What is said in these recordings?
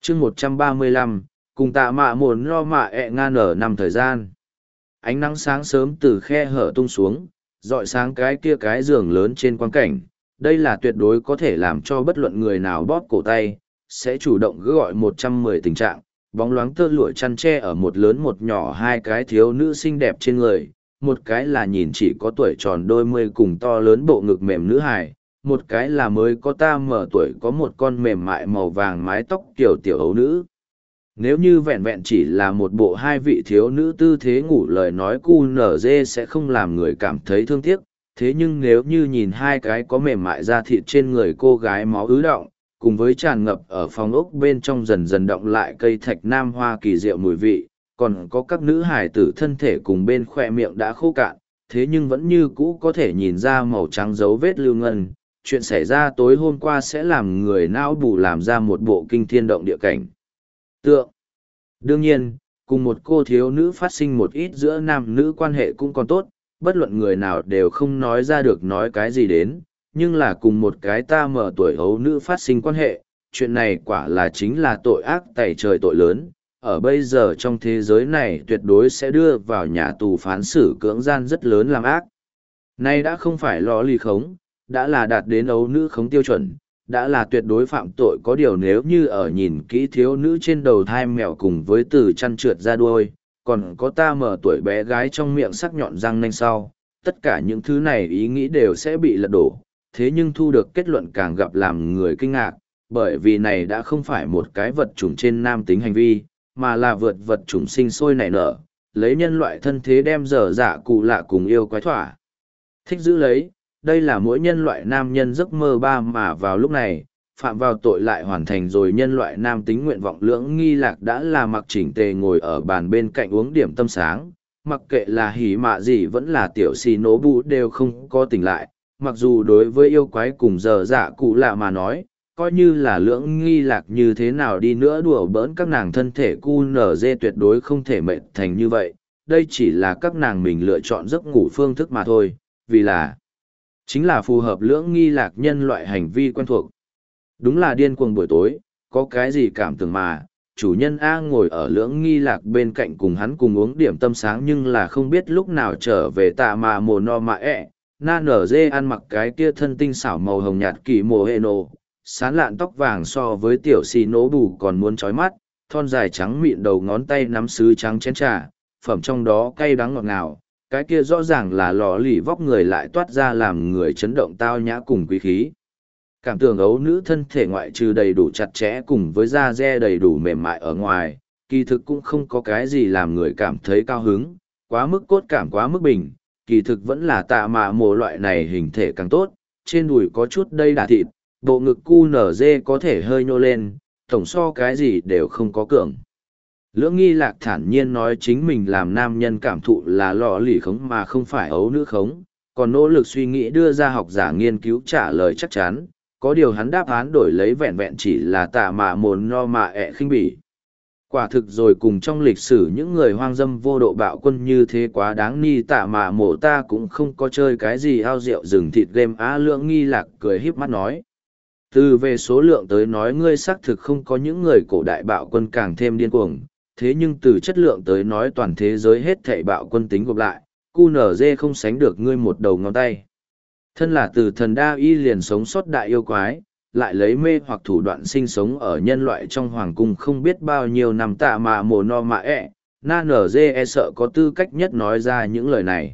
chương 135, cùng tạ mạ mồn lo mạ ngan ở năm thời gian. Ánh nắng sáng sớm từ khe hở tung xuống, rọi sáng cái kia cái giường lớn trên quang cảnh. Đây là tuyệt đối có thể làm cho bất luận người nào bóp cổ tay, sẽ chủ động gọi 110 tình trạng. Bóng loáng tơ lụa chăn tre ở một lớn một nhỏ hai cái thiếu nữ xinh đẹp trên người, một cái là nhìn chỉ có tuổi tròn đôi mươi cùng to lớn bộ ngực mềm nữ hài, một cái là mới có ta mở tuổi có một con mềm mại màu vàng mái tóc kiểu tiểu ấu nữ. Nếu như vẹn vẹn chỉ là một bộ hai vị thiếu nữ tư thế ngủ lời nói cu nở dê sẽ không làm người cảm thấy thương tiếc, thế nhưng nếu như nhìn hai cái có mềm mại da thịt trên người cô gái máu ứ động, cùng với tràn ngập ở phòng ốc bên trong dần dần động lại cây thạch nam hoa kỳ diệu mùi vị, còn có các nữ hài tử thân thể cùng bên khoe miệng đã khô cạn, thế nhưng vẫn như cũ có thể nhìn ra màu trắng dấu vết lưu ngân. Chuyện xảy ra tối hôm qua sẽ làm người não bù làm ra một bộ kinh thiên động địa cảnh tượng. Đương nhiên, cùng một cô thiếu nữ phát sinh một ít giữa nam nữ quan hệ cũng còn tốt, bất luận người nào đều không nói ra được nói cái gì đến, nhưng là cùng một cái ta mở tuổi hấu nữ phát sinh quan hệ, chuyện này quả là chính là tội ác tày trời tội lớn, ở bây giờ trong thế giới này tuyệt đối sẽ đưa vào nhà tù phán xử cưỡng gian rất lớn làm ác. Nay đã không phải lò lì khống, đã là đạt đến ấu nữ khống tiêu chuẩn, đã là tuyệt đối phạm tội. Có điều nếu như ở nhìn kỹ thiếu nữ trên đầu thai mèo cùng với từ chăn trượt ra đuôi, còn có ta mở tuổi bé gái trong miệng sắc nhọn răng nanh sau, tất cả những thứ này ý nghĩ đều sẽ bị lật đổ, thế nhưng thu được kết luận càng gặp làm người kinh ngạc, bởi vì này đã không phải một cái vật chủng trên nam tính hành vi, mà là vượt vật chủng sinh sôi nảy nở, lấy nhân loại thân thế đem dở dạ cụ lạ cùng yêu quái thỏa thích giữ lấy. Đây là mỗi nhân loại nam nhân giấc mơ ba, mà vào lúc này, phạm vào tội lại hoàn thành rồi nhân loại nam tính nguyện vọng. Lưỡng nghi lạc đã là mặc chỉnh tề ngồi ở bàn bên cạnh uống điểm tâm sáng, mặc kệ là hỉ mạ gì vẫn là tiểu xì nố bụ đều không có tỉnh lại. Mặc dù đối với yêu quái cùng dở dạ cụ lạ mà nói, coi như là lưỡng nghi lạc như thế nào đi nữa đùa bỡn các nàng thân thể cu nở dê tuyệt đối không thể mệt thành như vậy. Đây chỉ là các nàng mình lựa chọn giấc ngủ phương thức mà thôi, vì là chính là phù hợp lưỡng nghi lạc nhân loại hành vi quen thuộc. Đúng là điên cuồng buổi tối, có cái gì cảm tưởng mà, chủ nhân A ngồi ở lưỡng nghi lạc bên cạnh cùng hắn cùng uống điểm tâm sáng, nhưng là không biết lúc nào trở về tạ mà mồ no mạ na nở dê ăn mặc cái kia thân tinh xảo màu hồng nhạt kỳ mồ hệ nổ, sán lạn tóc vàng so với tiểu xì nổ bù còn muốn chói mắt, thon dài trắng mịn đầu ngón tay nắm sứ trắng chén trà, phẩm trong đó cay đắng ngọt ngào. Cái kia rõ ràng là lò lì vóc người lại toát ra làm người chấn động tao nhã cùng quý khí. Cảm tưởng ấu nữ thân thể ngoại trừ đầy đủ chặt chẽ cùng với da de đầy đủ mềm mại ở ngoài, kỳ thực cũng không có cái gì làm người cảm thấy cao hứng, quá mức cốt cảm quá mức bình, kỳ thực vẫn là tạ mạ mồ loại này hình thể càng tốt, trên đùi có chút đây đà thịt, bộ ngực cu nở dê có thể hơi nhô lên, tổng so cái gì đều không có cường. Lưỡng nghi lạc thản nhiên nói chính mình làm nam nhân cảm thụ là lò lì khống mà không phải ấu nữ khống, còn nỗ lực suy nghĩ đưa ra học giả nghiên cứu trả lời chắc chắn, có điều hắn đáp án đổi lấy vẹn vẹn chỉ là tạ mạ mồn no mạ khinh bỉ. Quả thực rồi cùng trong lịch sử những người hoang dâm vô độ bạo quân như thế quá đáng, ni tạ mạ mổ ta cũng không có chơi cái gì ao rượu rừng thịt game á. Lưỡng nghi lạc cười híp mắt nói. Từ về số lượng tới nói ngươi xác thực không có những người cổ đại bạo quân càng thêm điên cuồng, thế nhưng từ chất lượng tới nói toàn thế giới hết thảy bạo quân tính gộp lại, QNZ không sánh được ngươi một đầu ngón tay. Thân là từ thần đa y liền sống sót đại yêu quái, lại lấy mê hoặc thủ đoạn sinh sống ở nhân loại trong hoàng cung không biết bao nhiêu năm tạ mà mồ no mà na nở dê sợ có tư cách nhất nói ra những lời này.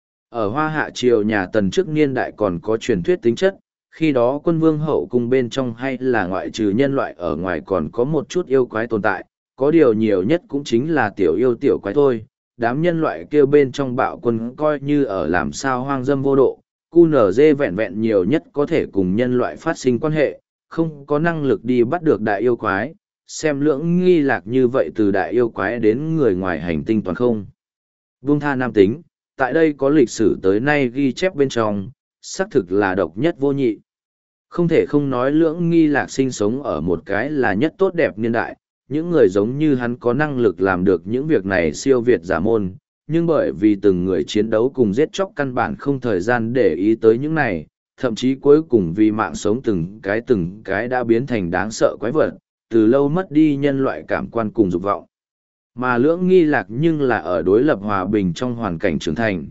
Ở Hoa Hạ Triều nhà Tần trước niên đại còn có truyền thuyết tính chất, khi đó quân vương hậu cung bên trong hay là ngoại trừ nhân loại ở ngoài còn có một chút yêu quái tồn tại, có điều nhiều nhất cũng chính là tiểu yêu tiểu quái thôi. Đám nhân loại kêu bên trong bạo quân coi như ở làm sao hoang dâm vô độ, QNZ vẹn vẹn nhiều nhất có thể cùng nhân loại phát sinh quan hệ, không có năng lực đi bắt được đại yêu quái, xem lưỡng nghi lạc như vậy từ đại yêu quái đến người ngoài hành tinh toàn không. Vung tha nam tính, tại đây có lịch sử tới nay ghi chép bên trong, xác thực là độc nhất vô nhị. Không thể không nói lưỡng nghi lạc sinh sống ở một cái là nhất tốt đẹp niên đại, những người giống như hắn có năng lực làm được những việc này siêu việt giả môn, nhưng bởi vì từng người chiến đấu cùng giết chóc căn bản không thời gian để ý tới những này, thậm chí cuối cùng vì mạng sống từng cái đã biến thành đáng sợ quái vật, từ lâu mất đi nhân loại cảm quan cùng dục vọng. Mà lưỡng nghi lạc nhưng là ở đối lập hòa bình trong hoàn cảnh trưởng thành,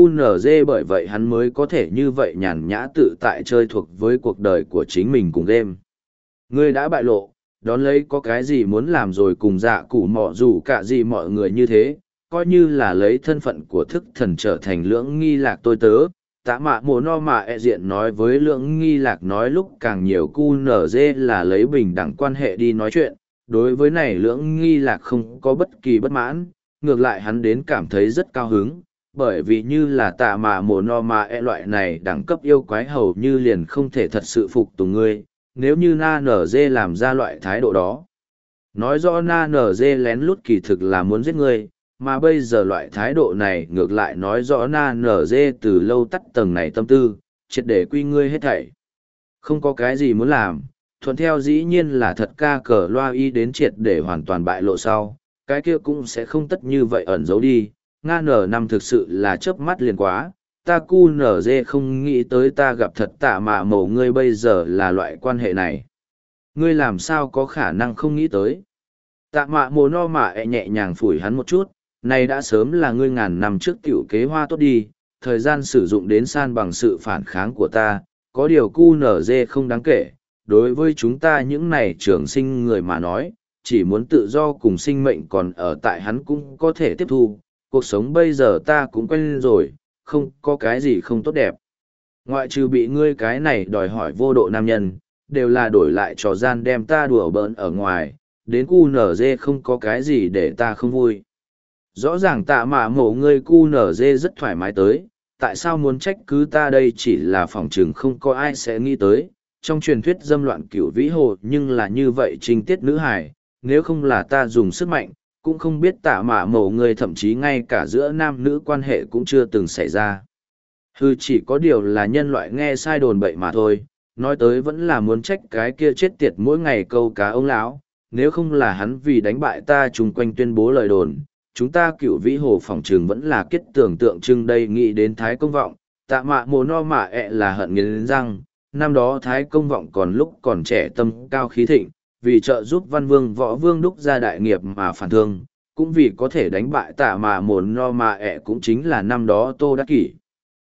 QNZ bởi vậy hắn mới có thể như vậy nhàn nhã tự tại chơi thuộc với cuộc đời của chính mình cùng game. Ngươi đã bại lộ, đón lấy có cái gì muốn làm rồi cùng dạ củ mọ dù cả gì mọi người như thế, coi như là lấy thân phận của thức thần trở thành lưỡng nghi lạc tôi tớ. Tạ mạ mồ no mạ e diện nói với lưỡng nghi lạc nói lúc càng nhiều QNZ là lấy bình đẳng quan hệ đi nói chuyện, đối với này lưỡng nghi lạc không có bất kỳ bất mãn, ngược lại hắn đến cảm thấy rất cao hứng, bởi vì như là tạ mạ mồ no mạ e loại này đẳng cấp yêu quái hầu như liền không thể thật sự phục tùng ngươi, nếu như na nở dê làm ra loại thái độ đó. Nói rõ na nở dê lén lút kỳ thực là muốn giết ngươi, mà bây giờ loại thái độ này ngược lại nói rõ na nở dê từ lâu tắt tầng này tâm tư, triệt để quy ngươi hết thảy. Không có cái gì muốn làm, thuận theo dĩ nhiên là thật ca cờ loa y đến triệt để hoàn toàn bại lộ sau, cái kia cũng sẽ không tất như vậy ẩn giấu đi. Nga nở năm thực sự là chớp mắt liền quá, ta cu nở dê không nghĩ tới ta gặp thật tạ mạ mổ ngươi bây giờ là loại quan hệ này. Ngươi làm sao có khả năng không nghĩ tới. Tạ mạ mồ no mạ nhẹ nhàng phủi hắn một chút, này đã sớm là ngươi ngàn năm trước tiểu kế hoa tốt đi, thời gian sử dụng đến san bằng sự phản kháng của ta, có điều cu nở dê không đáng kể, đối với chúng ta những này trường sinh người mà nói, chỉ muốn tự do cùng sinh mệnh còn ở tại hắn cũng có thể tiếp thu, cuộc sống bây giờ ta cũng quen rồi, không có cái gì không tốt đẹp. Ngoại trừ bị ngươi cái này đòi hỏi vô độ nam nhân, đều là đổi lại trò gian đem ta đùa bỡn ở ngoài, đến cu nở dê không có cái gì để ta không vui. Rõ ràng tạ mạ mổ ngươi cu nở dê rất thoải mái tới, tại sao muốn trách cứ ta đây chỉ là phỏng chừng không có ai sẽ nghĩ tới. Trong truyền thuyết dâm loạn cửu vĩ hồ nhưng là như vậy trinh tiết nữ hải, nếu không là ta dùng sức mạnh, cũng không biết tạ mạ mổ ngươi thậm chí ngay cả giữa nam nữ quan hệ cũng chưa từng xảy ra. Hừ, chỉ có điều là nhân loại nghe sai đồn bậy mà thôi, nói tới vẫn là muốn trách cái kia chết tiệt mỗi ngày câu cá ông lão, nếu không là hắn vì đánh bại ta chung quanh tuyên bố lời đồn, chúng ta cựu vĩ hồ phỏng trường vẫn là kết tưởng tượng trưng đây nghĩ đến Thái Công Vọng, tạ mạ mồ no mạ là hận nghiến răng, năm đó Thái Công Vọng còn lúc còn trẻ tâm cao khí thịnh, vì trợ giúp văn vương võ vương đúc ra đại nghiệp mà phản thương, cũng vì có thể đánh bại tạ mạ mồ no mạ cũng chính là năm đó Tô Đắc Kỷ.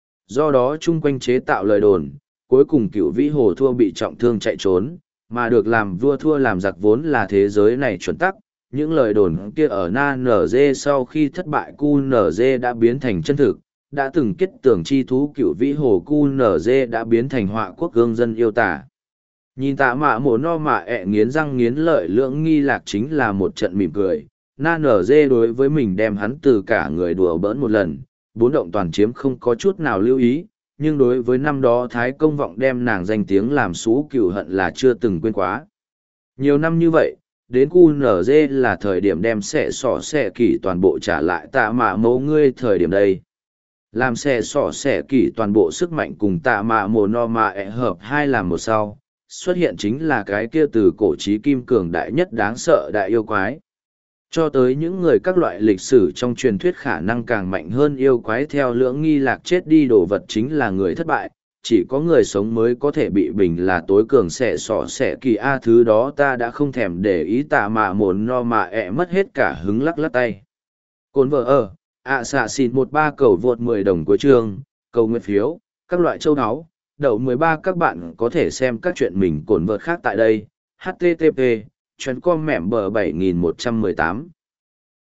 Do đó chung quanh chế tạo lời đồn, cuối cùng cựu vĩ hồ thua bị trọng thương chạy trốn, mà được làm vua thua làm giặc vốn là thế giới này chuẩn tắc. Những lời đồn kia ở na nở dê sau khi thất bại cu nở dê đã biến thành chân thực, đã từng kết tưởng chi thú cựu vĩ hồ cu nở dê đã biến thành họa quốc gương dân yêu tả. Nhìn tạ mạ mổ no mạ nghiến răng nghiến lợi lưỡng nghi lạc chính là một trận mỉm cười, na nở dê đối với mình đem hắn từ cả người đùa bỡn một lần, bốn động toàn chiếm không có chút nào lưu ý, nhưng đối với năm đó Thái Công Vọng đem nàng danh tiếng làm xú cửu hận là chưa từng quên quá. Nhiều năm như vậy, đến QNZ là thời điểm đem xẻ sỏ xẻ kỷ toàn bộ trả lại tạ mạ mẫu ngươi thời điểm đây. Làm xẻ sỏ xẻ kỷ toàn bộ sức mạnh cùng tạ mạ mồ no mạ hợp hai làm một sau, xuất hiện chính là cái kia từ cổ trí kim cường đại nhất đáng sợ đại yêu quái. Cho tới những người các loại lịch sử trong truyền thuyết khả năng càng mạnh hơn yêu quái theo lưỡng nghi lạc chết đi đồ vật chính là người thất bại, chỉ có người sống mới có thể bị bình là tối cường xẻ sỏ xẻ kỳ a thứ đó ta đã không thèm để ý tạ mạ mồn no mạ mất hết cả hứng lắc lắc tay. Cồn vợ ở, xạ xịn 13 cầu vượt 10 đồng cuối chương, cầu nguyện phiếu, các loại châu áo, đậu 13 các bạn có thể xem các chuyện mình cồn vợt khác tại đây, http, chuyến com mẹm bờ 7118.